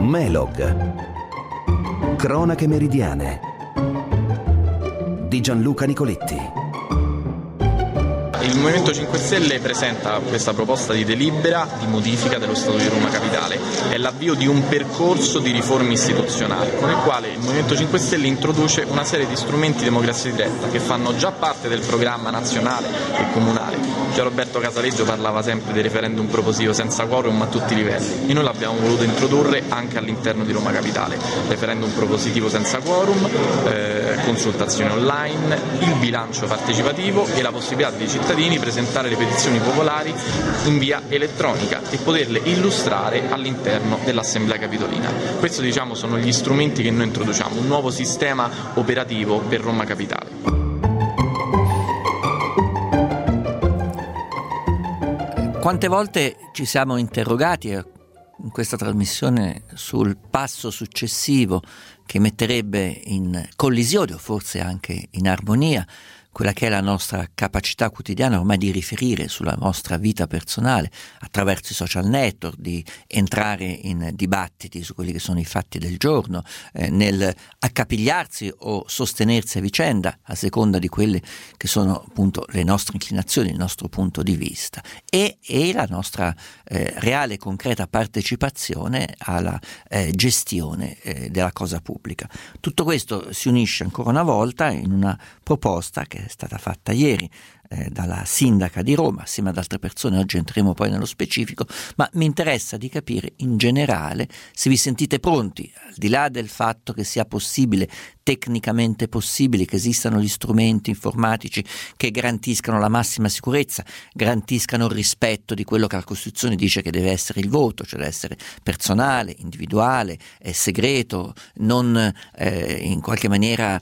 Melog. Cronache meridiane di Gianluca Nicoletti. Il Movimento 5 Stelle presenta questa proposta di delibera di modifica dello Statuto di Roma Capitale. È l'avvio di un percorso di riforme istituzionali con il quale il Movimento 5 Stelle introduce una serie di strumenti di democrazia diretta che fanno già parte del programma nazionale e comunale. Gian Roberto Casaleggio parlava sempre di referendum propositivo senza quorum a tutti i livelli e noi l'abbiamo voluto introdurre anche all'interno di Roma Capitale. Referendum propositivo senza quorum, consultazioni online, il bilancio partecipativo e la possibilità dei cittadini presentare le petizioni popolari in via elettronica e poterle illustrare all'interno dell'Assemblea Capitolina. Questi sono gli strumenti che noi introduciamo, un nuovo sistema operativo per Roma Capitale. Quante volte ci siamo interrogati in questa trasmissione sul passo successivo che metterebbe in collisione o forse anche in armonia quella che è la nostra capacità quotidiana ormai di riferire sulla nostra vita personale attraverso i social network, di entrare in dibattiti su quelli che sono i fatti del giorno, nel accapigliarsi o sostenersi a vicenda a seconda di quelle che sono appunto le nostre inclinazioni, il nostro punto di vista e la nostra reale e concreta partecipazione alla gestione della cosa pubblica. Tutto questo si unisce ancora una volta in una proposta che è stata fatta ieri dalla sindaca di Roma assieme ad altre persone. Oggi entreremo poi nello specifico, ma mi interessa di capire in generale se vi sentite pronti, al di là del fatto che sia possibile, tecnicamente possibile, che esistano gli strumenti informatici che garantiscano la massima sicurezza, garantiscano il rispetto di quello che la Costituzione dice che deve essere il voto, cioè deve essere personale, individuale, segreto, non in qualche maniera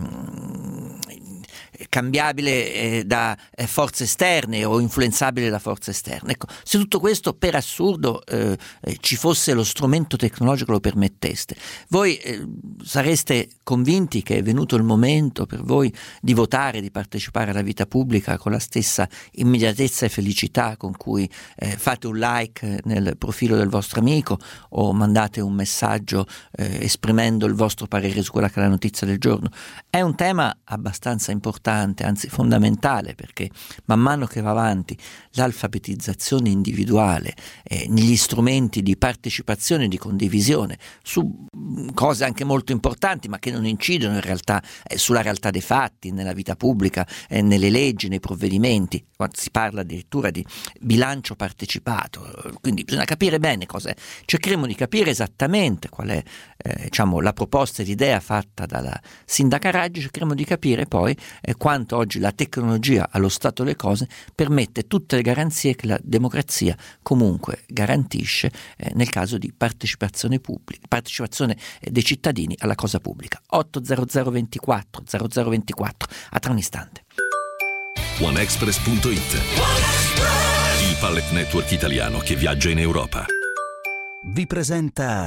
cambiabile da forze esterne o influenzabile da forze esterne. Ecco, se tutto questo per assurdo ci fosse lo strumento tecnologico lo permetteste, voi sareste convinti che è venuto il momento per voi di votare, di partecipare alla vita pubblica con la stessa immediatezza e felicità con cui fate un like nel profilo del vostro amico o mandate un messaggio esprimendo il vostro parere su quella che è la notizia del giorno? È un tema abbastanza importante, anzi fondamentale, perché man mano che va avanti l'alfabetizzazione individuale negli strumenti di partecipazione e di condivisione su cose anche molto importanti ma che non incidono in realtà sulla realtà dei fatti, nella vita pubblica, nelle leggi, nei provvedimenti, quando si parla addirittura di bilancio partecipato, quindi bisogna capire bene cos'è. Cercheremo di capire esattamente qual è la proposta e l'idea fatta dalla sindaca Raggi, cercheremo di capire poi quanto oggi la tecnologia allo stato delle cose permette tutte le garanzie che la democrazia comunque garantisce nel caso di partecipazione pubblica, partecipazione dei cittadini alla cosa pubblica. 80024 0024, a tra un istante. OneExpress.it, il pallet network italiano che viaggia in Europa, Vi presenta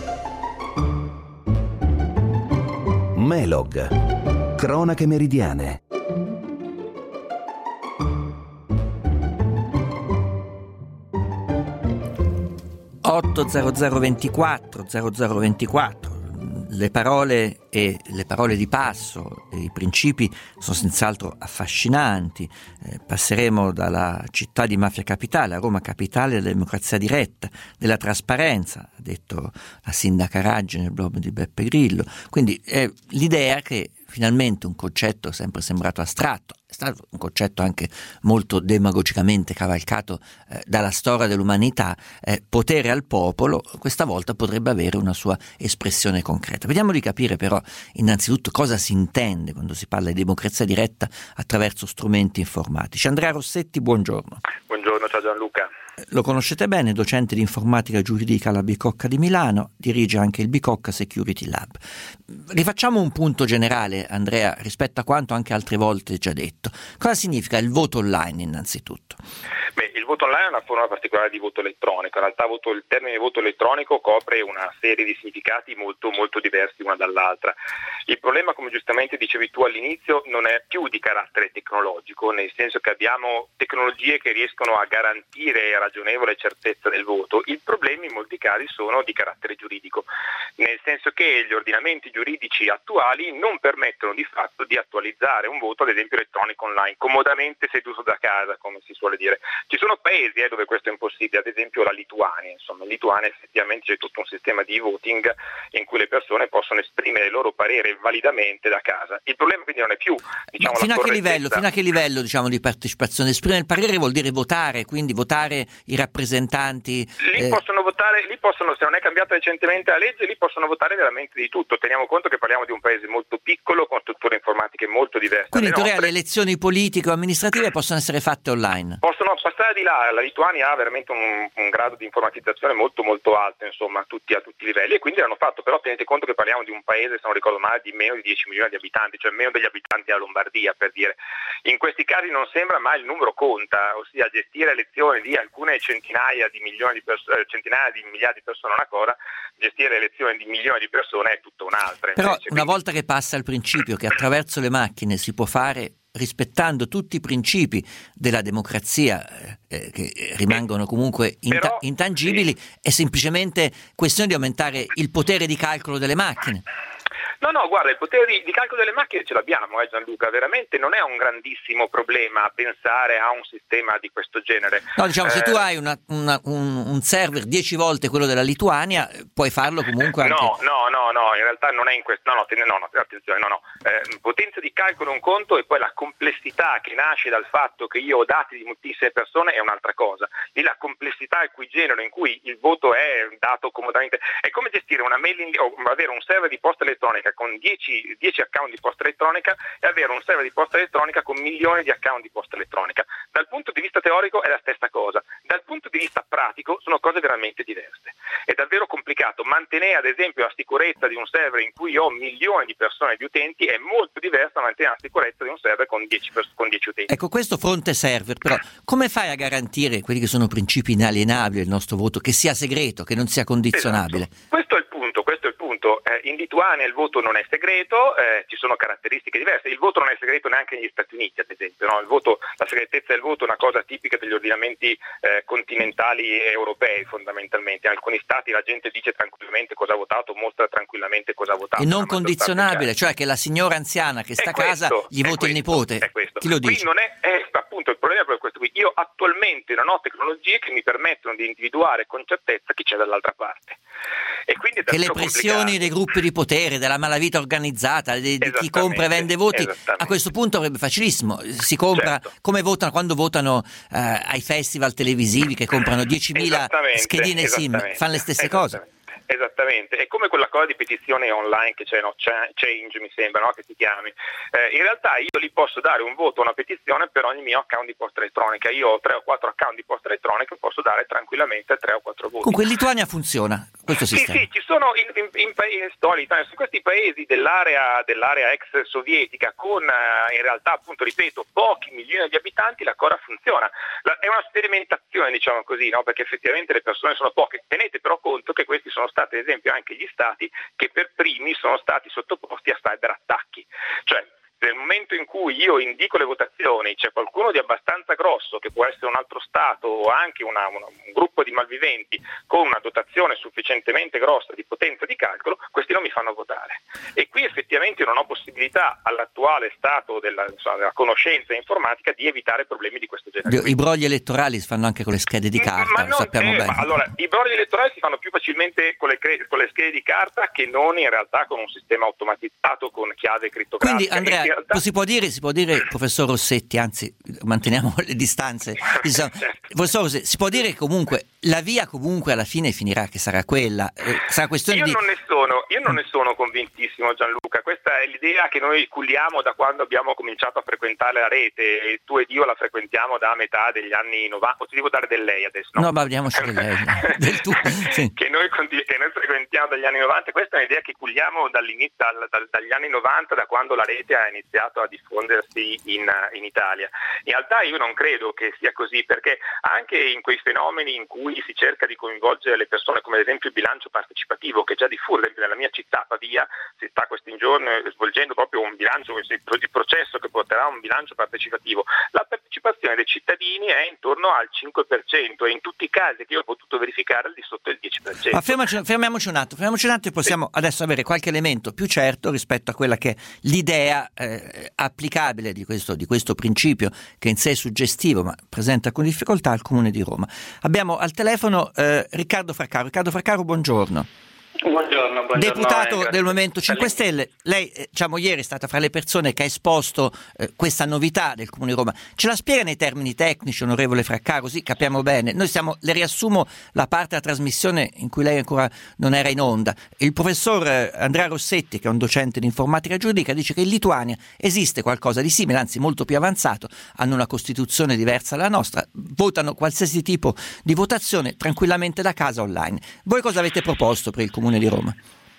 Melog. Cronache meridiane. Le parole e le parole di passo, i principi sono senz'altro affascinanti. Passeremo dalla città di Mafia Capitale a Roma Capitale della democrazia diretta, della trasparenza, ha detto la sindaca Raggi nel blog di Beppe Grillo. Quindi l'idea che finalmente un concetto sempre sembrato astratto, è stato un concetto anche molto demagogicamente cavalcato dalla storia dell'umanità, potere al popolo, questa volta potrebbe avere una sua espressione concreta. Vediamo di capire però innanzitutto cosa si intende quando si parla di democrazia diretta attraverso strumenti informatici. Andrea Rossetti, buongiorno. Buongiorno, ciao Gianluca. Lo conoscete bene, docente di informatica giuridica alla Bicocca di Milano, dirige anche il Bicocca Security Lab. Rifacciamo un punto generale, Andrea, rispetto a quanto anche altre volte già detto. Cosa significa il voto online innanzitutto? Il voto online è una forma particolare di voto elettronico. In realtà il termine voto elettronico copre una serie di significati molto molto diversi una dall'altra. Il problema, come giustamente dicevi tu all'inizio, non è più di carattere tecnologico, nel senso che abbiamo tecnologie che riescono a garantire e a ragionevole certezza del voto. I problemi in molti casi sono di carattere giuridico, nel senso che gli ordinamenti giuridici attuali non permettono di fatto di attualizzare un voto, ad esempio elettronico online, comodamente seduto da casa, come si suole dire. Ci sono paesi dove questo è impossibile, ad esempio la Lituania. Insomma, in Lituania effettivamente c'è tutto un sistema di voting in cui le persone possono esprimere il loro parere validamente da casa. Il problema quindi non è più, diciamo, fino a che livello diciamo di partecipazione? Esprimere il parere vuol dire votare, quindi votare i rappresentanti. Lì possono votare, se non è cambiata recentemente la legge, lì possono votare veramente di tutto. Teniamo conto che parliamo di un paese molto piccolo con strutture informatiche molto diverse. Quindi in teoria le elezioni politiche o amministrative possono essere fatte online? Possono passare di là. La Lituania ha veramente un grado di informatizzazione molto molto alto, insomma, a tutti i livelli, e quindi l'hanno fatto. Però tenete conto che parliamo di un paese, se non ricordo male, di meno di 10 milioni di abitanti, cioè meno degli abitanti della Lombardia, per dire. In questi casi non sembra, ma il numero conta, ossia gestire elezioni di alcune centinaia di milioni di persone, centinaia di migliaia di persone è una cosa, gestire le elezioni di milioni di persone è tutto un'altra. Però una volta che passa il principio che attraverso le macchine si può fare rispettando tutti i principi della democrazia che rimangono comunque intangibili, sì, è semplicemente questione di aumentare il potere di calcolo delle macchine. No, guarda, il potere di calcolo delle macchine ce l'abbiamo, Gianluca, veramente non è un grandissimo problema pensare a un sistema di questo genere. No, diciamo, se tu hai un server 10 volte quello della Lituania, puoi farlo comunque anche... No, in realtà non è in questo, attenzione, potenza di calcolo è un conto, e poi la complessità che nasce dal fatto che io ho dati di moltissime persone è un'altra cosa. Lì la complessità, il cui genere, in cui il voto è dato comodamente, è come gestire una mailing o avere un server di posta elettronica con 10 account di posta elettronica e avere un server di posta elettronica con milioni di account di posta elettronica. Dal punto di vista teorico è la stessa cosa, dal punto di vista pratico sono cose veramente diverse. È davvero complicato. Mantenere ad esempio la sicurezza di un server in cui ho milioni di persone, di utenti, è molto diverso da mantenere la sicurezza di un server con 10 utenti. Ecco, questo fronte server, però come fai a garantire quelli che sono principi inalienabili del nostro voto, che sia segreto, che non sia condizionabile? Esatto. Questo è il punto. In Lituania il voto non è segreto, ci sono caratteristiche diverse. Il voto non è segreto neanche negli Stati Uniti, ad esempio, no? La segretezza del voto è una cosa tipica degli ordinamenti continentali europei, fondamentalmente. In alcuni stati la gente dice tranquillamente cosa ha votato, mostra tranquillamente cosa ha votato. E non condizionabile, cioè che la signora anziana che sta a casa gli voti il nipote. È questo. Chi lo dice? Qui non è appunto il problema è proprio questo qui. Io attualmente non ho tecnologie che mi permettono di individuare con certezza chi c'è dall'altra parte. E quindi è che le pressioni dei gruppi di potere, della malavita organizzata, di chi compra e vende voti, a questo punto avrebbe facilissimo. Si compra, certo, come votano quando votano ai festival televisivi che comprano 10.000 schedine SIM, fanno le stesse cose. Esattamente, è come quella cosa di petizione online che c'è, no? Change mi sembra, no? Che si chiami. In realtà io lì posso dare un voto a una petizione per ogni mio account di posta elettronica. Io ho 3 o 4 account di posta elettronica, posso dare tranquillamente 3 o 4 voti. Comunque in Lituania funziona questo sistema? Sì, ci sono in questi paesi dell'area ex sovietica con in realtà, appunto, ripeto, pochi milioni di abitanti, la cosa funziona. È una sperimentazione, diciamo così, no? Perché effettivamente le persone sono poche. Tenete però conto che questi sono stati ad esempio anche gli stati che per primi sono stati sottoposti a cyberattacchi. Cioè, nel momento in cui io indico le votazioni, c'è qualcuno di abbastanza grosso, che può essere un altro Stato o anche un gruppo di malviventi con una dotazione sufficientemente grossa di potenza di calcolo, questi non mi fanno votare. E qui effettivamente non ho possibilità all'attuale stato della conoscenza informatica di evitare problemi di questo genere. I brogli elettorali si fanno anche con le schede di carta, lo sappiamo bene. Allora, i brogli elettorali si fanno più facilmente con le schede di carta che non in realtà con un sistema automatizzato con chiave criptografica. Quindi Andrea, si può dire, professor Rossetti, anzi manteniamo le distanze, professor Rossetti, si può dire che comunque la via comunque alla fine finirà che sarà quella, sarà questione io non ne sono convintissimo, Gianluca. Questa è l'idea che noi culliamo da quando abbiamo cominciato a frequentare la rete, e tu ed io la frequentiamo da metà degli anni 90. O ti devo dare del lei adesso? No, ma vediamoci del lei. Del tu. Sì. che noi frequentiamo dagli anni 90. Questa è un'idea che culliamo dall'inizio, dagli anni 90, da quando la rete ha iniziato a diffondersi in Italia. In realtà io non credo che sia così, perché anche in quei fenomeni in cui cui si cerca di coinvolgere le persone, come ad esempio il bilancio partecipativo, che è già diffuso. Ad esempio nella mia città, Pavia, si sta questi giorni svolgendo proprio un bilancio, il processo che porterà a un bilancio partecipativo. La partecipazione dei cittadini è intorno al 5% e in tutti i casi che io ho potuto verificare al di sotto del 10%. Ma fermiamoci un attimo e possiamo adesso avere qualche elemento più certo rispetto a quella che è l'idea applicabile di questo principio, che in sé è suggestivo ma presenta con difficoltà al Comune di Roma. Abbiamo al telefono Riccardo Fraccaro. Riccardo Fraccaro, buongiorno. Buongiorno. Deputato del Movimento 5 Stelle, lei ieri è stata fra le persone che ha esposto questa novità del Comune di Roma. Ce la spiega nei termini tecnici, onorevole Fraccaro, così capiamo bene? Le riassumo la parte della trasmissione in cui lei ancora non era in onda. Il professor Andrea Rossetti, che è un docente di informatica giuridica, dice che in Lituania esiste qualcosa di simile, anzi molto più avanzato, hanno una Costituzione diversa dalla nostra, votano qualsiasi tipo di votazione tranquillamente da casa online. Voi cosa avete proposto per il Comune di Roma?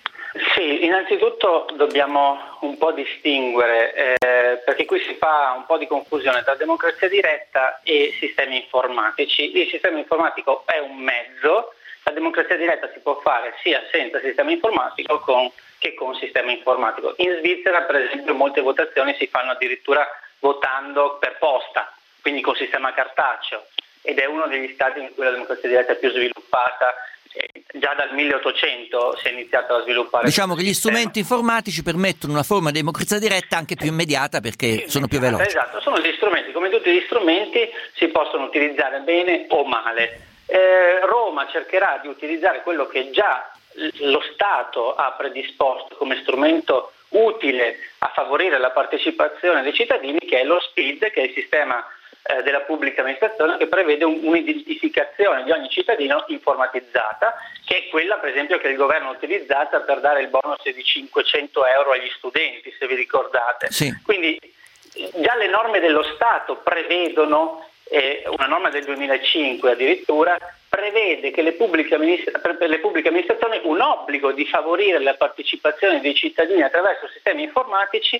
Sì, innanzitutto dobbiamo un po' distinguere, perché qui si fa un po' di confusione tra democrazia diretta e sistemi informatici. Il sistema informatico è un mezzo, la democrazia diretta si può fare sia senza sistema informatico che con sistema informatico. In Svizzera, per esempio, molte votazioni si fanno addirittura votando per posta, quindi con sistema cartaceo, ed è uno degli stati in cui la democrazia diretta è più sviluppata. Già dal 1800 si è iniziato a sviluppare. Diciamo che gli strumenti informatici permettono una forma di democrazia diretta anche più immediata, perché sono più veloci. Esatto, sono gli strumenti, come tutti gli strumenti si possono utilizzare bene o male. Roma cercherà di utilizzare quello che già lo Stato ha predisposto come strumento utile a favorire la partecipazione dei cittadini, che è lo SPID, che è il sistema della pubblica amministrazione, che prevede un'identificazione di ogni cittadino informatizzata, che è quella per esempio che il governo ha utilizzato per dare il bonus di 500 euro agli studenti, se vi ricordate. Sì. Quindi già le norme dello Stato prevedono, una norma del 2005 addirittura, prevede che per le pubbliche amministrazioni un obbligo di favorire la partecipazione dei cittadini attraverso sistemi informatici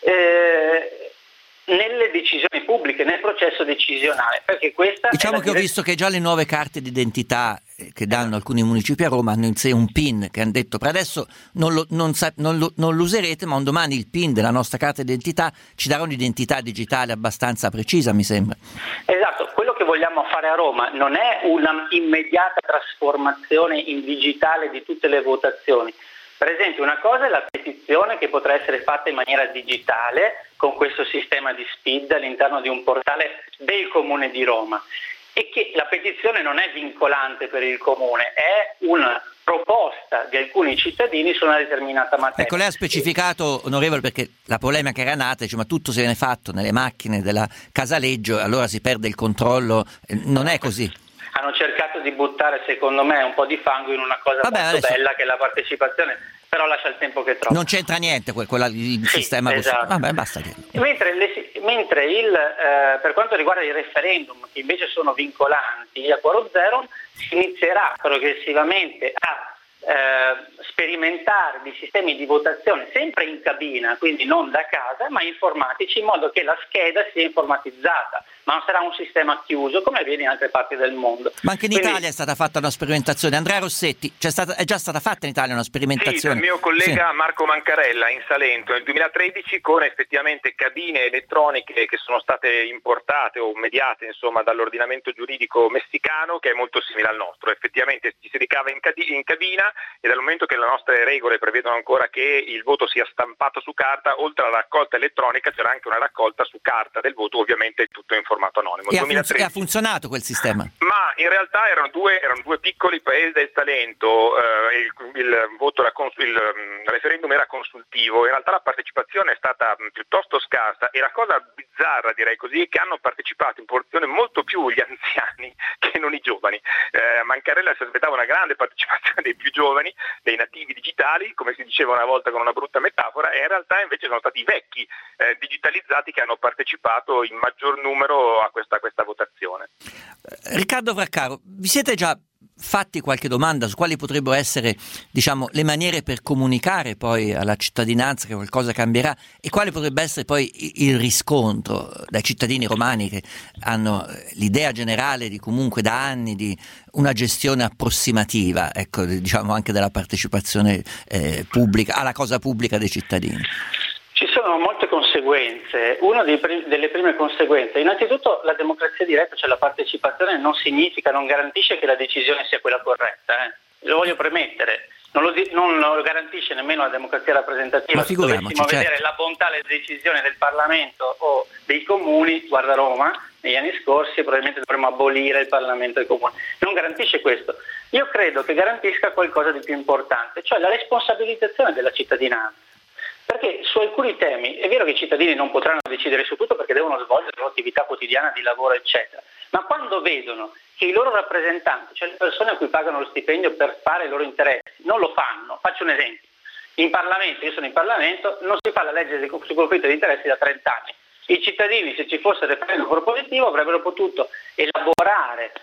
nelle decisioni pubbliche, nel processo decisionale, perché questa diciamo che ho visto che già le nuove carte d'identità che danno alcuni municipi a Roma hanno in sé un PIN, che hanno detto per adesso non lo userete, ma un domani il PIN della nostra carta d'identità ci darà un'identità digitale abbastanza precisa, mi sembra. Esatto, quello che vogliamo fare a Roma non è una immediata trasformazione in digitale di tutte le votazioni. Per esempio, una cosa è la petizione, che potrà essere fatta in maniera digitale con questo sistema di SPID all'interno di un portale del Comune di Roma, e che la petizione non è vincolante per il Comune, è una proposta di alcuni cittadini su una determinata materia. Ecco, lei ha specificato, onorevole, perché la polemica era nata, dice, ma tutto se viene fatto nelle macchine della Casaleggio, allora si perde il controllo. Non è così. Hanno cercato di buttare, secondo me, un po' di fango in una cosa molto bella, che è la partecipazione, però lascia il tempo che trova. Non c'entra niente il sistema. Esatto. Vabbè, basta dirlo. Mentre per quanto riguarda i referendum, che invece sono vincolanti a quorum zero, si inizierà progressivamente a sperimentare dei sistemi di votazione sempre in cabina, quindi non da casa, ma informatici, in modo che la scheda sia informatizzata, ma non sarà un sistema chiuso come avviene in altre parti del mondo. Ma anche in Italia è stata fatta una sperimentazione. Andrea Rossetti, è già stata fatta in Italia una sperimentazione? Sì, dal mio collega Marco Mancarella in Salento nel 2013, con effettivamente cabine elettroniche che sono state importate o mediate dall'ordinamento giuridico messicano, che è molto simile al nostro. Effettivamente ci si ricava in cabina, e dal momento che le nostre regole prevedono ancora che il voto sia stampato su carta, oltre alla raccolta elettronica c'era anche una raccolta su carta del voto, ovviamente tutto in formato anonimo. E ha funzionato quel sistema? Ma in realtà erano due piccoli paesi del Salento, il referendum era consultivo, in realtà la partecipazione è stata piuttosto scarsa, e la cosa bizzarra, direi così, è che hanno partecipato in proporzione molto più gli anziani che non i giovani. Mancarella si aspettava una grande partecipazione dei più giovani, dei nativi digitali, come si diceva una volta con una brutta metafora, e in realtà invece sono stati i vecchi digitalizzati che hanno partecipato in maggior numero a questa votazione. Riccardo Fraccaro, vi siete già fatti qualche domanda su quali potrebbero essere, diciamo, le maniere per comunicare poi alla cittadinanza che qualcosa cambierà e quale potrebbe essere poi il riscontro dai cittadini romani che hanno l'idea generale di comunque da anni di una gestione approssimativa, ecco, diciamo anche della partecipazione pubblica, alla cosa pubblica dei cittadini. Ci sono molte conseguenze. Una delle prime conseguenze, innanzitutto la democrazia diretta, cioè la partecipazione, non garantisce che la decisione sia quella corretta. Lo voglio premettere, non lo garantisce nemmeno la democrazia rappresentativa. Ma figuriamoci, se dovessimo vedere la bontà delle decisioni del Parlamento o dei comuni, guarda Roma, negli anni scorsi probabilmente dovremmo abolire il Parlamento dei comuni. Non garantisce questo. Io credo che garantisca qualcosa di più importante, cioè la responsabilizzazione della cittadinanza. Perché su alcuni temi è vero che i cittadini non potranno decidere su tutto perché devono svolgere la loro attività quotidiana di lavoro eccetera, ma quando vedono che i loro rappresentanti, cioè le persone a cui pagano lo stipendio per fare i loro interessi, non lo fanno, faccio un esempio, in Parlamento, io sono in Parlamento, non si fa la legge sul conflitto di interessi da 30 anni. I cittadini, se ci fosse il referendum propositivo, avrebbero potuto elaborare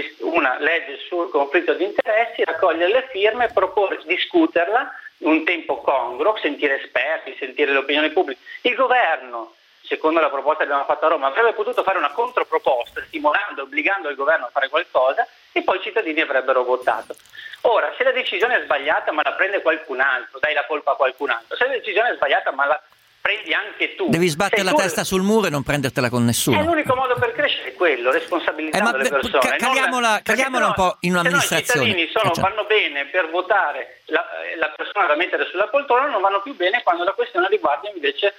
una legge sul conflitto di interessi, raccogliere le firme, proporre, discuterla un tempo congruo, sentire esperti, sentire l'opinione pubblica. Il governo, secondo la proposta che abbiamo fatto a Roma, avrebbe potuto fare una controproposta, stimolando, obbligando il governo a fare qualcosa e poi i cittadini avrebbero votato. Ora, se la decisione è sbagliata ma la prende qualcun altro, dai la colpa a qualcun altro. Se la decisione è sbagliata ma la prendi anche tu. Devi sbattere la testa sul muro e non prendertela con nessuno. È l'unico modo per crescere, quello, responsabilizzando le persone. Caliamola un po' in un'amministrazione. I cittadini vanno bene per votare la persona da mettere sulla poltrona, non vanno più bene quando la questione riguarda invece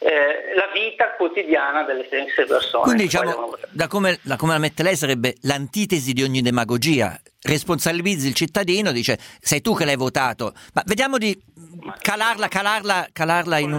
la vita quotidiana delle stesse persone. Quindi diciamo, da come la mette lei, sarebbe l'antitesi di ogni demagogia. Responsabilizzi il cittadino, dice sei tu che l'hai votato, ma vediamo di calarla in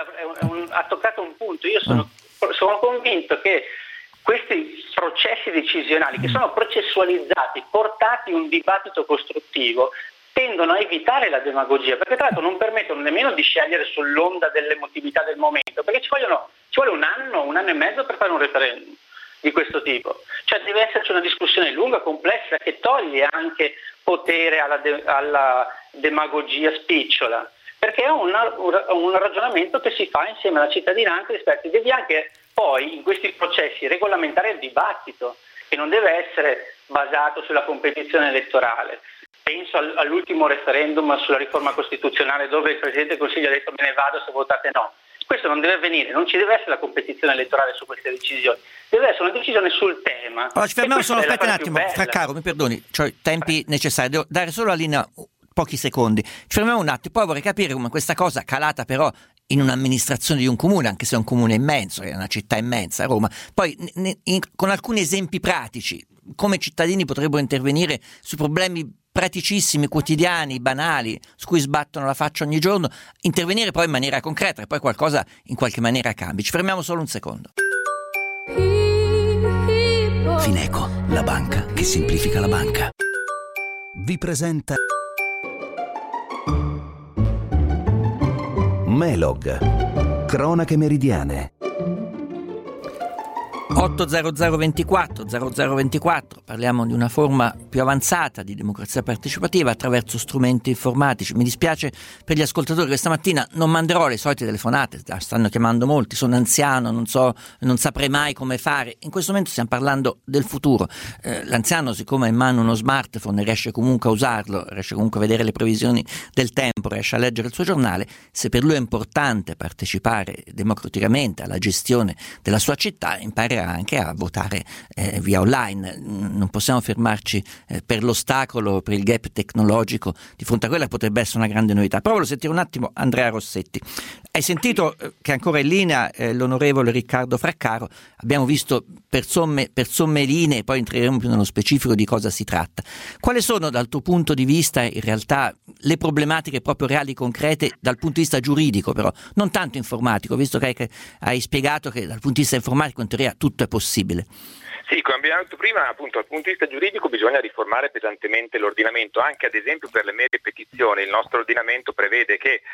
ha toccato un punto. Io sono convinto che questi processi decisionali che sono processualizzati, portati in un dibattito costruttivo, tendono a evitare la demagogia, perché tra l'altro non permettono nemmeno di scegliere sull'onda dell'emotività del momento, perché ci vuole un anno e mezzo per fare un referendum di questo tipo. Cioè deve esserci una discussione lunga, complessa, che toglie anche potere alla demagogia spicciola, perché è un ragionamento che si fa insieme alla cittadinanza rispetto. Devi anche poi in questi processi regolamentare il dibattito, che non deve essere basato sulla competizione elettorale. Penso all'ultimo referendum sulla riforma costituzionale dove il Presidente del Consiglio ha detto me ne vado se votate no. Questo non deve avvenire, non ci deve essere la competizione elettorale su queste decisioni, deve essere una decisione sul tema. Allora ci fermiamo solo, aspetta un attimo, Fraccaro, mi perdoni, cioè tempi necessari, devo dare solo la linea pochi secondi. Ci fermiamo un attimo, poi vorrei capire come questa cosa calata però in un'amministrazione di un comune, anche se è un comune immenso, è una città immensa, Roma, poi con alcuni esempi pratici, come cittadini potrebbero intervenire su problemi praticissimi, quotidiani, banali, su cui sbattono la faccia ogni giorno, intervenire poi in maniera concreta e poi qualcosa in qualche maniera cambi. Ci fermiamo solo un secondo. Fineco, la banca che semplifica la banca, vi presenta Melog, cronache meridiane. 80024 parliamo di una forma più avanzata di democrazia partecipativa attraverso strumenti informatici. Mi dispiace per gli ascoltatori, questa mattina non manderò le solite telefonate, stanno chiamando molti, sono anziano, non saprei mai come fare. In questo momento stiamo parlando del futuro. L'anziano, siccome ha in mano uno smartphone, riesce comunque a usarlo, riesce comunque a vedere le previsioni del tempo, riesce a leggere il suo giornale. Se per lui è importante partecipare democraticamente alla gestione della sua città, imparerà anche a votare via online. Non possiamo fermarci per l'ostacolo, per il gap tecnologico di fronte a quella che potrebbe essere una grande novità. Però voglio sentire un attimo Andrea Rossetti. Hai sentito che ancora in linea l'onorevole Riccardo Fraccaro, abbiamo visto per somme linee, poi entreremo più nello specifico di cosa si tratta. Quali sono dal tuo punto di vista in realtà le problematiche proprio reali, concrete, dal punto di vista giuridico però, non tanto informatico, visto che hai spiegato che dal punto di vista informatico in teoria tutto è possibile? Sì, come abbiamo detto prima, appunto dal punto di vista giuridico bisogna riformare pesantemente l'ordinamento, anche ad esempio per le mere petizioni. Il nostro ordinamento prevede che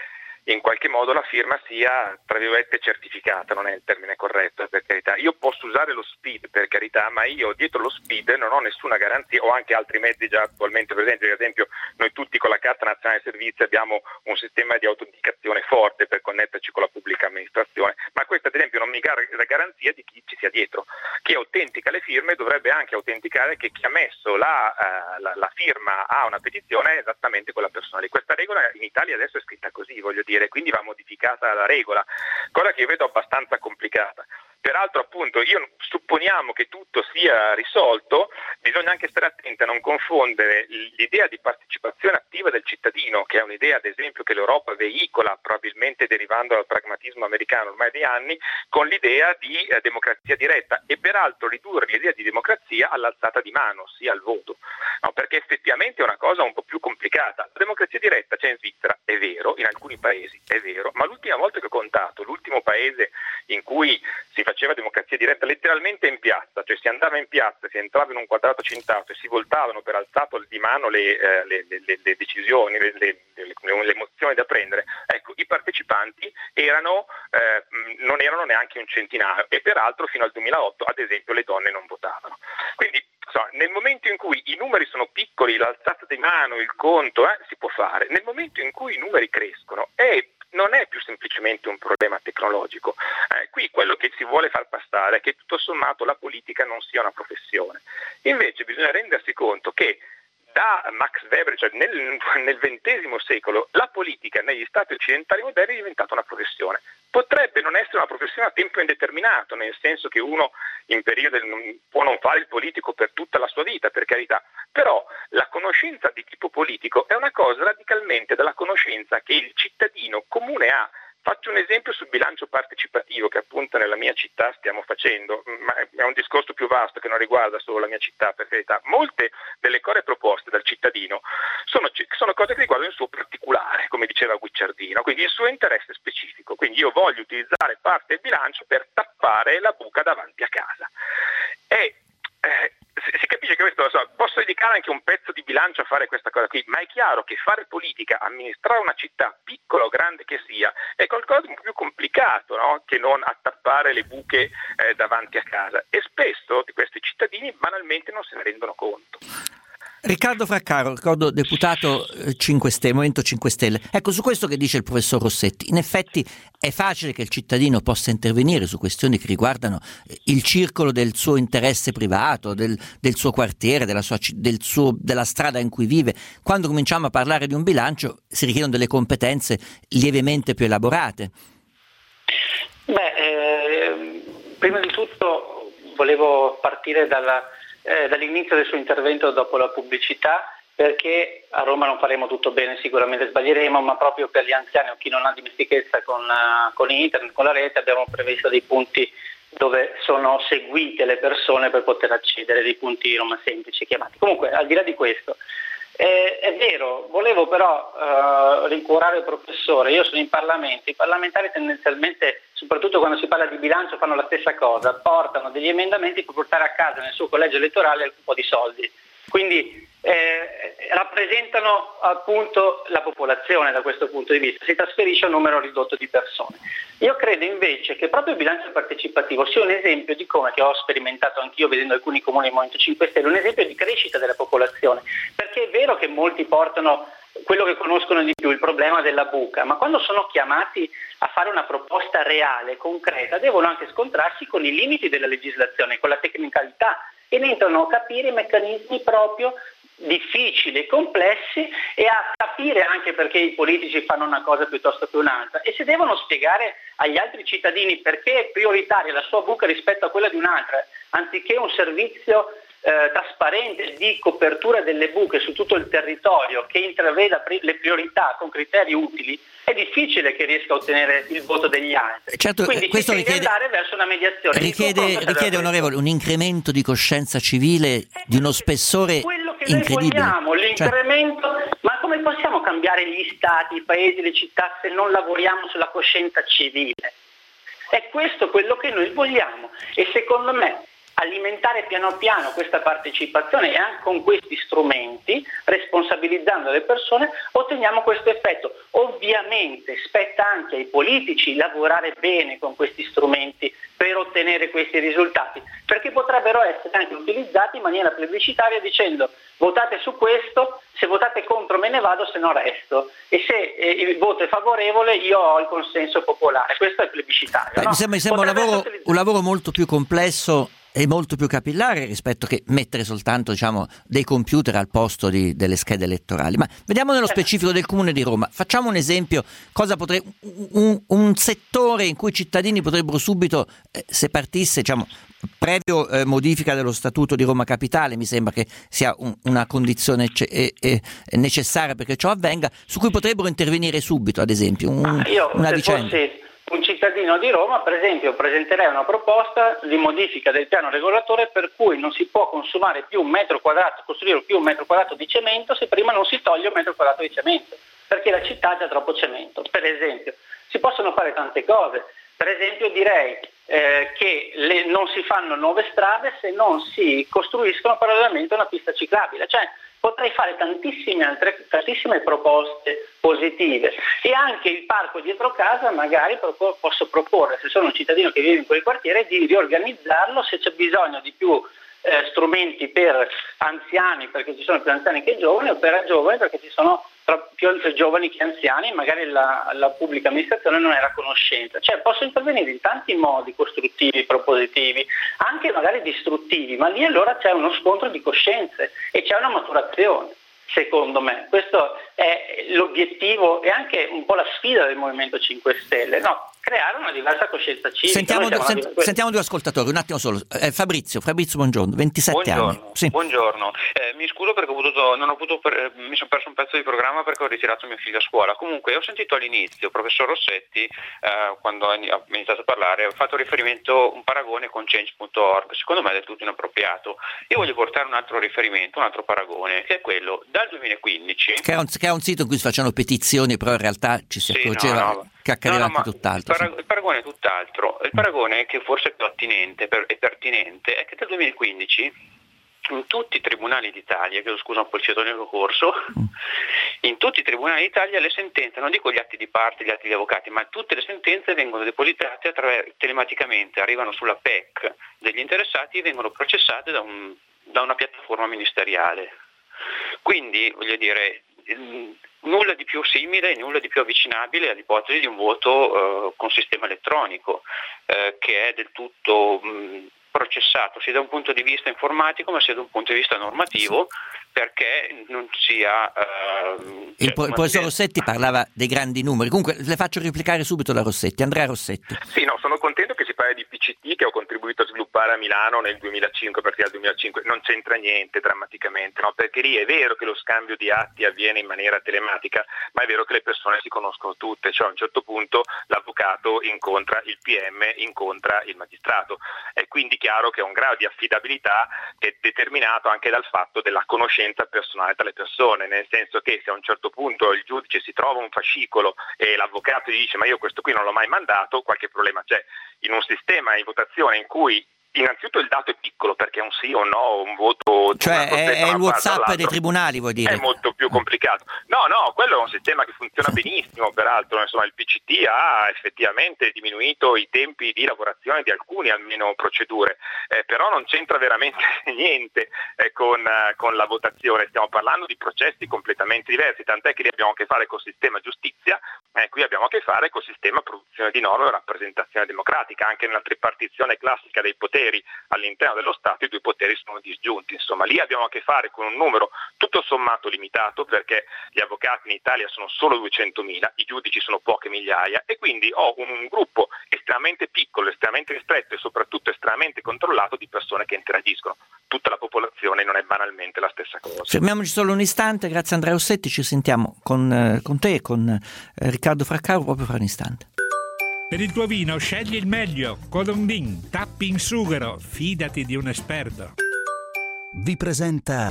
in qualche modo la firma sia, tra virgolette, certificata, non è il termine corretto, per carità. Io posso usare lo SPID, per carità, ma io dietro lo SPID non ho nessuna garanzia, ho anche altri mezzi già attualmente presenti, per esempio noi tutti con la Carta Nazionale dei Servizi abbiamo un sistema di autenticazione forte per connetterci con la pubblica amministrazione, ma questa ad esempio non mi dà la garanzia di chi ci sia dietro. Chi autentica le firme dovrebbe anche autenticare che chi ha messo la firma a una petizione è esattamente quella persona lì. Questa regola in Italia adesso è scritta così, voglio dire, quindi va modificata la regola, cosa che io vedo abbastanza complicata. Peraltro appunto io supponiamo che tutto sia risolto, bisogna anche stare attenti a non confondere l'idea di partecipazione attiva del cittadino, che è un'idea ad esempio che l'Europa veicola probabilmente derivando dal pragmatismo americano ormai di anni, con l'idea di democrazia diretta, e peraltro ridurre l'idea di democrazia all'alzata di mano, sia al voto, no, perché effettivamente è una cosa un po' più complicata. La democrazia diretta c'è in Svizzera, è vero, in alcuni paesi è vero, ma l'ultima volta che ho contato, l'ultimo paese in cui si faceva democrazia diretta letteralmente in piazza, cioè si andava in piazza, si entrava in un quadrato cintato e si voltavano per alzato di mano le decisioni, le mozioni da prendere. Ecco, i partecipanti non erano neanche un centinaio, e peraltro fino al 2008 ad esempio le donne non votavano. Quindi nel momento in cui i numeri sono piccoli, l'alzata di mano, il conto si può fare. Nel momento in cui i numeri crescono non è più semplicemente un problema tecnologico. Qui quello che si vuole far passare è che tutto sommato la politica non sia una professione. Invece bisogna rendersi conto che da Max Weber, cioè nel XX secolo, la politica negli stati occidentali moderni è diventata una professione. Potrebbe non essere una professione a tempo indeterminato, nel senso che uno in periodo può non fare il politico per tutta la sua vita, per carità, però la conoscenza di tipo politico è una cosa radicalmente dalla conoscenza che il cittadino comune ha. Faccio un esempio sul bilancio partecipativo che appunto nella mia città stiamo facendo, ma è un discorso più vasto che non riguarda solo la mia città, per carità. Molte delle cose proposte dal cittadino sono cose che riguardano il suo particolare, come diceva Guicciardino, quindi il suo interesse specifico. Quindi io voglio utilizzare parte del bilancio per tappare la buca davanti a casa. Si capisce che questo, posso dedicare anche un pezzo di bilancio a fare questa cosa qui, ma è chiaro che fare politica, amministrare una città, piccola o grande che sia, è qualcosa di più complicato, no? Che non attappare le buche davanti a casa, e spesso di questi cittadini banalmente non se ne rendono conto. Riccardo Fraccaro, ricordo deputato 5 Stelle, Movimento 5 Stelle. Ecco, su questo che dice il professor Rossetti, in effetti è facile che il cittadino possa intervenire su questioni che riguardano il circolo del suo interesse privato, del suo quartiere, della strada in cui vive. Quando cominciamo a parlare di un bilancio si richiedono delle competenze lievemente più elaborate. Prima di tutto volevo partire dall'inizio del suo intervento dopo la pubblicità, perché a Roma non faremo tutto bene, sicuramente sbaglieremo, ma proprio per gli anziani o chi non ha dimestichezza con internet, con la rete, abbiamo previsto dei punti dove sono seguite le persone per poter accedere, dei punti Roma semplici chiamati. Comunque, al di là di questo, è vero, volevo però rincuorare il professore. Io sono in Parlamento, i parlamentari tendenzialmente, soprattutto quando si parla di bilancio, fanno la stessa cosa, portano degli emendamenti per portare a casa nel suo collegio elettorale un po' di soldi, quindi rappresentano appunto la popolazione da questo punto di vista, si trasferisce a un numero ridotto di persone. Io credo invece che proprio il bilancio partecipativo sia un esempio di come, che ho sperimentato anch'io vedendo alcuni comuni del Movimento 5 Stelle, un esempio di crescita della popolazione, perché è vero che molti portano quello che conoscono di più, il problema della buca, ma quando sono chiamati a fare una proposta reale, concreta, devono anche scontrarsi con i limiti della legislazione, con la tecnicalità, e entrano a capire i meccanismi proprio difficili e complessi, e a capire anche perché i politici fanno una cosa piuttosto che un'altra, e se devono spiegare agli altri cittadini perché è prioritaria la sua buca rispetto a quella di un'altra, anziché un servizio trasparente di copertura delle buche su tutto il territorio che intraveda le priorità con criteri utili, è difficile che riesca a ottenere il voto degli altri. Certo, quindi questo si deve andare verso una mediazione. Richiede, onorevole, un incremento di coscienza civile di uno spessore quello che incredibile. Noi vogliamo, l'incremento, ma come possiamo cambiare gli stati, i paesi, le città se non lavoriamo sulla coscienza civile? È questo quello che noi vogliamo, e secondo me alimentare piano piano questa partecipazione, e anche con questi strumenti, responsabilizzando le persone, otteniamo questo effetto. Ovviamente spetta anche ai politici lavorare bene con questi strumenti per ottenere questi risultati, perché potrebbero essere anche utilizzati in maniera plebiscitaria dicendo: votate su questo, se votate contro me ne vado, se no resto, e se il voto è favorevole io ho il consenso popolare. Questo è plebiscitario. No? Mi sembra un lavoro molto più complesso e molto più capillare rispetto che mettere soltanto, diciamo, dei computer al posto delle schede elettorali. Ma vediamo nello specifico del Comune di Roma. Facciamo un esempio, un settore in cui i cittadini potrebbero subito, se partisse, diciamo, previo modifica dello Statuto di Roma Capitale, mi sembra che sia una condizione necessaria perché ciò avvenga, su cui potrebbero intervenire subito, ad esempio, una vicenda. Un cittadino di Roma, per esempio, presenterei una proposta di modifica del piano regolatore per cui non si può consumare più un metro quadrato, costruire più un metro quadrato di cemento se prima non si toglie un metro quadrato di cemento, perché la città ha già troppo cemento. Per esempio, si possono fare tante cose. Per esempio, direi che non si fanno nuove strade se non si costruiscono parallelamente una pista ciclabile. Cioè, potrei fare tantissime proposte positive, e anche il parco dietro casa magari posso proporre, se sono un cittadino che vive in quel quartiere, di riorganizzarlo se c'è bisogno di più strumenti per anziani, perché ci sono più anziani che giovani, o per giovani perché ci sono più giovani che anziani, magari la pubblica amministrazione non era a conoscenza. Cioè, posso intervenire in tanti modi costruttivi, propositivi, anche magari distruttivi, ma lì allora c'è uno scontro di coscienze e c'è una maturazione, secondo me. Questo è l'obiettivo e anche un po' la sfida del Movimento 5 Stelle, no? Creare una diversa coscienza civica. Sentiamo due ascoltatori, un attimo solo. Fabrizio, buongiorno, 27 anni. Sì. Buongiorno, mi scuso perché mi sono perso un pezzo di programma perché ho ritirato mio figlio a scuola. Comunque ho sentito all'inizio il professor Rossetti, quando ha iniziato a parlare, ha fatto riferimento, un paragone con Change.org, secondo me è del tutto inappropriato. Io voglio portare un altro riferimento, un altro paragone, che è quello dal 2015. Che è un sito in cui si facevano petizioni, però in realtà ci si accorgeva che accadeva anche tutt'altro. Il paragone è tutt'altro. Il paragone che forse è più attinente e pertinente è che dal 2015 in tutti i tribunali d'Italia, chiedo scusa un po' il fiatone corso, in tutti i tribunali d'Italia le sentenze, non dico gli atti di parte, gli atti di avvocati, ma tutte le sentenze vengono depositate telematicamente, arrivano sulla PEC degli interessati e vengono processate da una piattaforma ministeriale. Quindi, voglio dire, nulla di più simile, nulla di più avvicinabile all'ipotesi di un voto con sistema elettronico, che è del tutto processato sia da un punto di vista informatico ma sia da un punto di vista normativo, perché non sia... il professor Rossetti parlava dei grandi numeri. Comunque le faccio replicare subito da Rossetti. Andrea Rossetti. Sì, no, sono contento che si parli di PCT, che ho contribuito a sviluppare a Milano nel 2005, perché dal 2005 non c'entra niente drammaticamente, no? Perché lì è vero che lo scambio di atti avviene in maniera telematica, ma è vero che le persone si conoscono tutte, cioè a un certo punto l'avvocato incontra il PM, incontra il magistrato. È quindi chiaro che è un grado di affidabilità che è determinato anche dal fatto della conoscenza personale tra le persone, nel senso che se a un certo punto il giudice si trova un fascicolo e l'avvocato gli dice ma io questo qui non l'ho mai mandato, qualche problema c'è. In un sistema di votazione in cui innanzitutto il dato è piccolo, perché un sì o no, un voto... Cioè è il WhatsApp dei tribunali, vuoi dire? È molto più complicato. No, quello è un sistema che funziona benissimo, peraltro, insomma, il PCT ha effettivamente diminuito i tempi di lavorazione di alcune almeno procedure, però non c'entra veramente niente con la votazione. Stiamo parlando di processi completamente diversi, tant'è che lì abbiamo a che fare col sistema giustizia, qui abbiamo a che fare col sistema produzione di norme e rappresentazione democratica. Anche nella tripartizione classica dei poteri all'interno dello Stato i due poteri sono disgiunti, insomma lì abbiamo a che fare con un numero tutto sommato limitato, perché gli avvocati in Italia sono solo 200.000, i giudici sono poche migliaia, e quindi ho un gruppo estremamente piccolo, estremamente ristretto e soprattutto estremamente controllato di persone che interagiscono. Tutta la popolazione non è banalmente la stessa cosa. Fermiamoci solo un istante, grazie Andrea Rossetti, ci sentiamo con te e con Riccardo Fraccaro proprio fra un istante. Per il tuo vino scegli il meglio, Codondin, tappi in sughero, fidati di un esperto. Vi presenta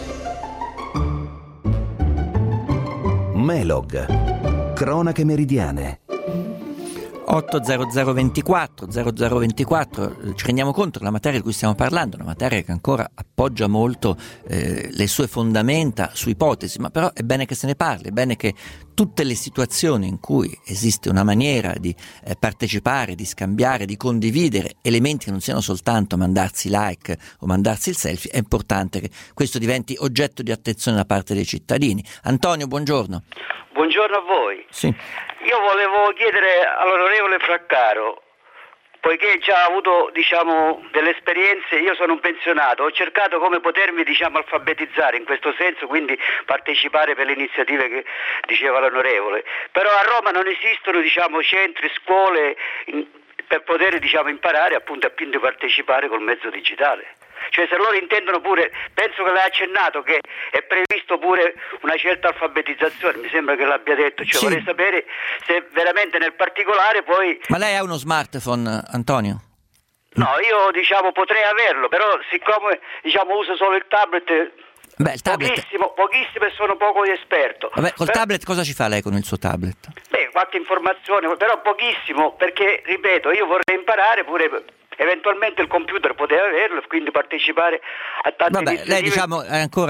Melog, cronache meridiane. 80024 0024, ci rendiamo conto che la materia di cui stiamo parlando è una materia che ancora appoggia molto le sue fondamenta su ipotesi, ma però è bene che se ne parli, è bene che tutte le situazioni in cui esiste una maniera di partecipare, di scambiare, di condividere elementi che non siano soltanto mandarsi like o mandarsi il selfie, è importante che questo diventi oggetto di attenzione da parte dei cittadini. Antonio, buongiorno. Buongiorno a voi. Sì. Io volevo chiedere all'onorevole Fraccaro, poiché già ha avuto delle esperienze, io sono un pensionato, ho cercato come potermi alfabetizzare in questo senso, quindi partecipare per le iniziative che diceva l'onorevole, però a Roma non esistono centri, scuole per poter imparare appunto a partecipare col mezzo digitale. Cioè se loro intendono pure, penso che l'ha accennato, che è previsto pure una certa alfabetizzazione, mi sembra che l'abbia detto, sì. Vorrei sapere se veramente nel particolare poi... Ma lei ha uno smartphone, Antonio? No, io potrei averlo, però siccome uso solo il tablet... Beh, il tablet... Pochissimo e sono poco esperto. Vabbè, col tablet cosa ci fa lei con il suo tablet? Beh, qualche informazione, però pochissimo, perché, ripeto, io vorrei imparare pure... Eventualmente il computer poteva averlo e quindi partecipare a tante iniziative. Lei è ancora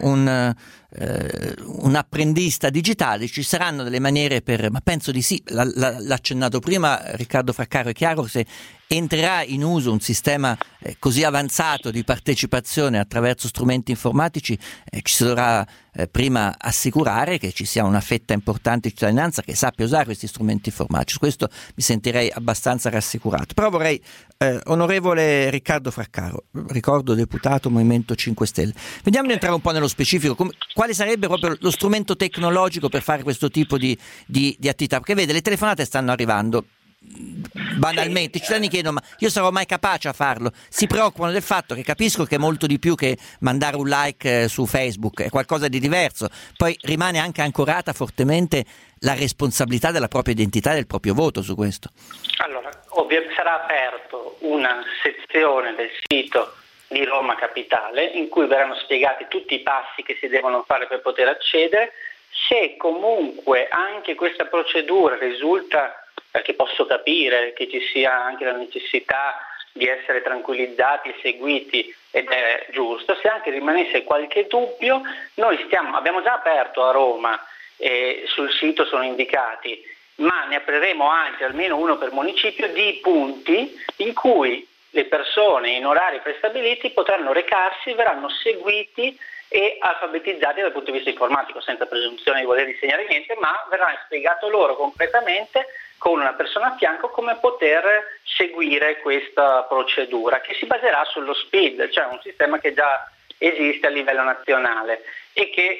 un apprendista digitale, ci saranno delle maniere ma penso di sì, l'ha accennato prima Riccardo Fraccaro, è chiaro che se entrerà in uso un sistema così avanzato di partecipazione attraverso strumenti informatici, ci si dovrà prima assicurare che ci sia una fetta importante di cittadinanza che sappia usare questi strumenti informatici. Su questo mi sentirei abbastanza rassicurato. Però vorrei, onorevole Riccardo Fraccaro, ricordo deputato Movimento 5 Stelle, vediamo di entrare un po' nello specifico, quale sarebbe proprio lo strumento tecnologico per fare questo tipo di attività, perché vede, le telefonate stanno arrivando banalmente, i cittadini chiedono: ma io sarò mai capace a farlo? Si preoccupano del fatto che capisco che è molto di più che mandare un like su Facebook, è qualcosa di diverso, poi rimane anche ancorata fortemente la responsabilità della propria identità e del proprio voto su questo. Allora, sarà aperto una sezione del sito di Roma Capitale in cui verranno spiegati tutti i passi che si devono fare per poter accedere. Se comunque anche questa procedura risulta, perché posso capire che ci sia anche la necessità di essere tranquillizzati e seguiti, ed è giusto, se anche rimanesse qualche dubbio, noi abbiamo già aperto a Roma e sul sito sono indicati, ma ne apriremo anche almeno uno per municipio di punti in cui le persone in orari prestabiliti potranno recarsi, verranno seguiti e alfabetizzati dal punto di vista informatico, senza presunzione di voler insegnare niente, ma verrà spiegato loro concretamente con una persona a fianco come poter seguire questa procedura, che si baserà sullo SPID, cioè un sistema che già esiste a livello nazionale e che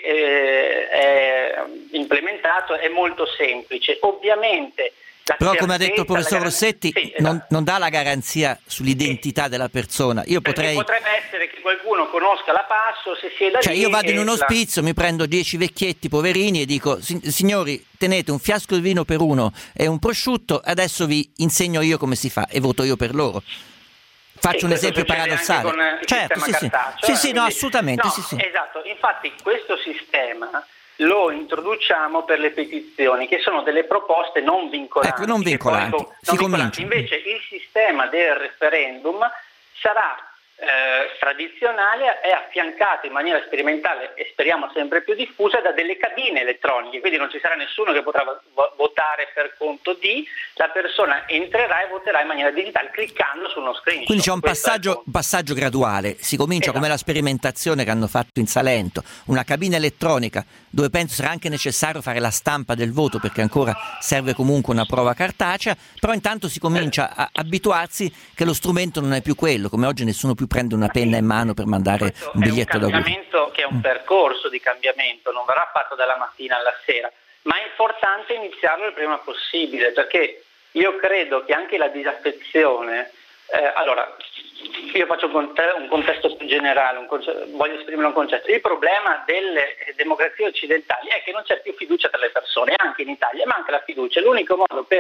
è implementato, è molto semplice. Ovviamente però, come ha detto il professor Rossetti, sì, esatto, non dà la garanzia sull'identità della persona. Potrebbe essere che qualcuno conosca la passo, se si è da lì. Io vado in un ospizio, mi prendo 10 vecchietti poverini e dico: signori, tenete un fiasco di vino per uno e un prosciutto, adesso vi insegno io come si fa e voto io per loro. Faccio un esempio paradossale. Certo, sì, no, assolutamente. No, sì. Esatto, infatti questo sistema lo introduciamo per le petizioni, che sono delle proposte non vincolanti. Ecco, non vincolanti. Invece il sistema del referendum sarà tradizionale, è affiancato in maniera sperimentale e speriamo sempre più diffusa da delle cabine elettroniche, quindi non ci sarà nessuno che potrà votare per conto di, la persona entrerà e voterà in maniera digitale cliccando su uno screenshot. Quindi c'è un passaggio graduale, si comincia, esatto, come la sperimentazione che hanno fatto in Salento, una cabina elettronica dove penso sarà anche necessario fare la stampa del voto perché ancora serve comunque una prova cartacea, però intanto si comincia a abituarsi che lo strumento non è più quello, come oggi nessuno più prende una penna in mano per mandare un biglietto da Google. È un cambiamento che è un percorso di cambiamento, non verrà fatto dalla mattina alla sera, ma è importante iniziarlo il prima possibile, perché io credo che anche la disaffezione, allora io faccio un contesto più generale, voglio esprimere un concetto. Il problema delle democrazie occidentali è che non c'è più fiducia tra le persone, anche in Italia manca la fiducia. L'unico modo per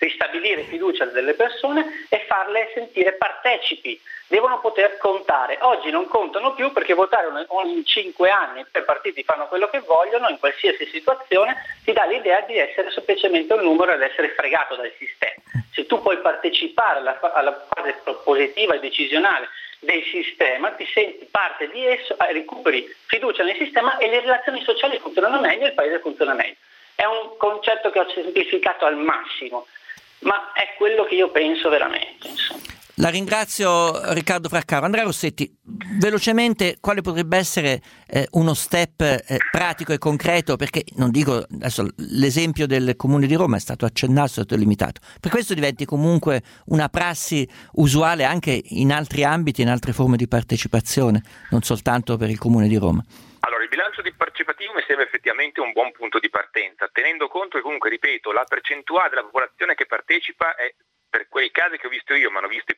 ristabilire fiducia delle persone e farle sentire partecipi, devono poter contare. Oggi non contano più perché votare ogni 5 anni per partiti fanno quello che vogliono, in qualsiasi situazione ti dà l'idea di essere semplicemente un numero ed essere fregato dal sistema. Se tu puoi partecipare alla fase propositiva e decisionale del sistema, ti senti parte di esso, recuperi fiducia nel sistema e le relazioni sociali funzionano meglio e il paese funziona meglio. È un concetto che ho semplificato al massimo, ma è quello che io penso veramente, insomma. La ringrazio, Riccardo Fraccaro. Andrea Rossetti, velocemente quale potrebbe essere uno step pratico e concreto, perché non dico adesso l'esempio del Comune di Roma è stato accennato, è stato limitato, per questo diventi comunque una prassi usuale anche in altri ambiti, in altre forme di partecipazione, non soltanto per il Comune di Roma. Allora, il bilancio partecipativo mi sembra effettivamente un buon punto di partenza, tenendo conto che comunque, ripeto, la percentuale della popolazione che partecipa è, per quei casi che ho visto io, ma ne ho visti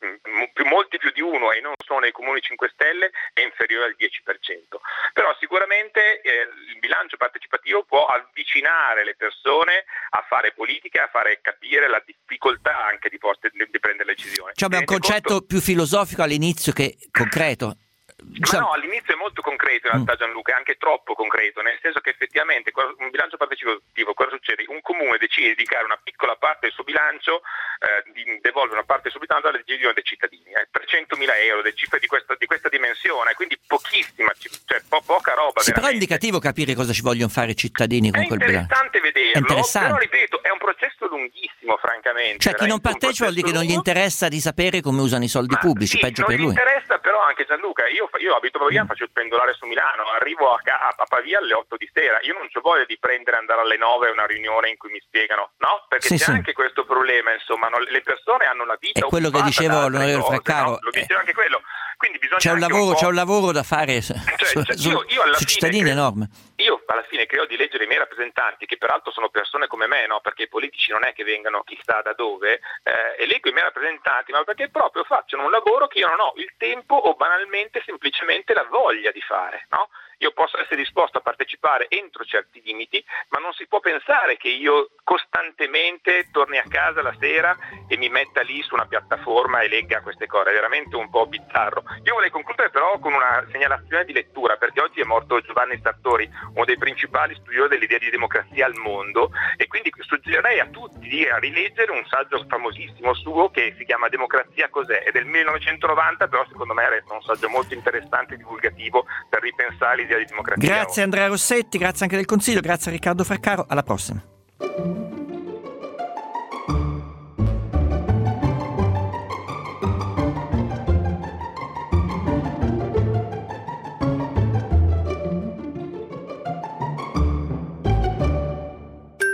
molti più di uno e non sono nei comuni 5 Stelle, è inferiore al 10%. Però sicuramente il bilancio partecipativo può avvicinare le persone a fare politica, a fare capire la difficoltà anche di prendere decisioni. Cioè, è un concetto più filosofico all'inizio che concreto. Ma no, all'inizio è molto concreto in realtà, Gianluca, è anche troppo concreto, nel senso che effettivamente un bilancio partecipativo, cosa succede? Un comune decide di dedicare una piccola parte del suo bilancio, devolve una parte del suo bilancio alla decisione dei cittadini, per 100.000 euro, delle cifre di questa dimensione, quindi pochissima, cioè poca roba. Sì, però è indicativo capire cosa ci vogliono fare i cittadini con quel bilancio. È interessante vederlo, però ripeto, è un processo lunghissimo, francamente. Cioè chi non partecipa vuol dire che non gli interessa di sapere come usano i soldi pubblici, sì, peggio per lui. Non gli interessa, però anche Gianluca, io abito a Pavia, faccio il pendolare su Milano, arrivo a Pavia alle 8 di sera, io non c'ho voglia di andare alle 9 a una riunione in cui mi spiegano, no? Perché c'è anche questo problema, insomma, le persone hanno una vita. È quello che dicevo l'onorevole Fraccaro. No? Lo diceva anche quello. Quindi bisogna c'è un lavoro da fare su cittadini enorme. Io alla fine creo di leggere i miei rappresentanti, che peraltro sono persone come me, no? Perché i politici non è che vengano chissà da dove, e leggo i miei rappresentanti, ma perché proprio facciano un lavoro che io non ho il tempo o banalmente semplicemente la voglia di fare, no? Io posso essere disposto a partecipare entro certi limiti, ma non si può pensare che io costantemente torni a casa la sera e mi metta lì su una piattaforma e legga queste cose, è veramente un po' bizzarro. Io vorrei concludere però con una segnalazione di lettura, perché oggi è morto Giovanni Sartori, uno dei principali studiosi dell'idea di democrazia al mondo, e quindi suggerirei a tutti di rileggere un saggio famosissimo suo che si chiama Democrazia cos'è, è del 1990, però secondo me resta un saggio molto interessante e divulgativo per ripensare l'idea di democrazia. Grazie Andrea Rossetti, grazie anche del consiglio, grazie a Riccardo Fraccaro, alla prossima.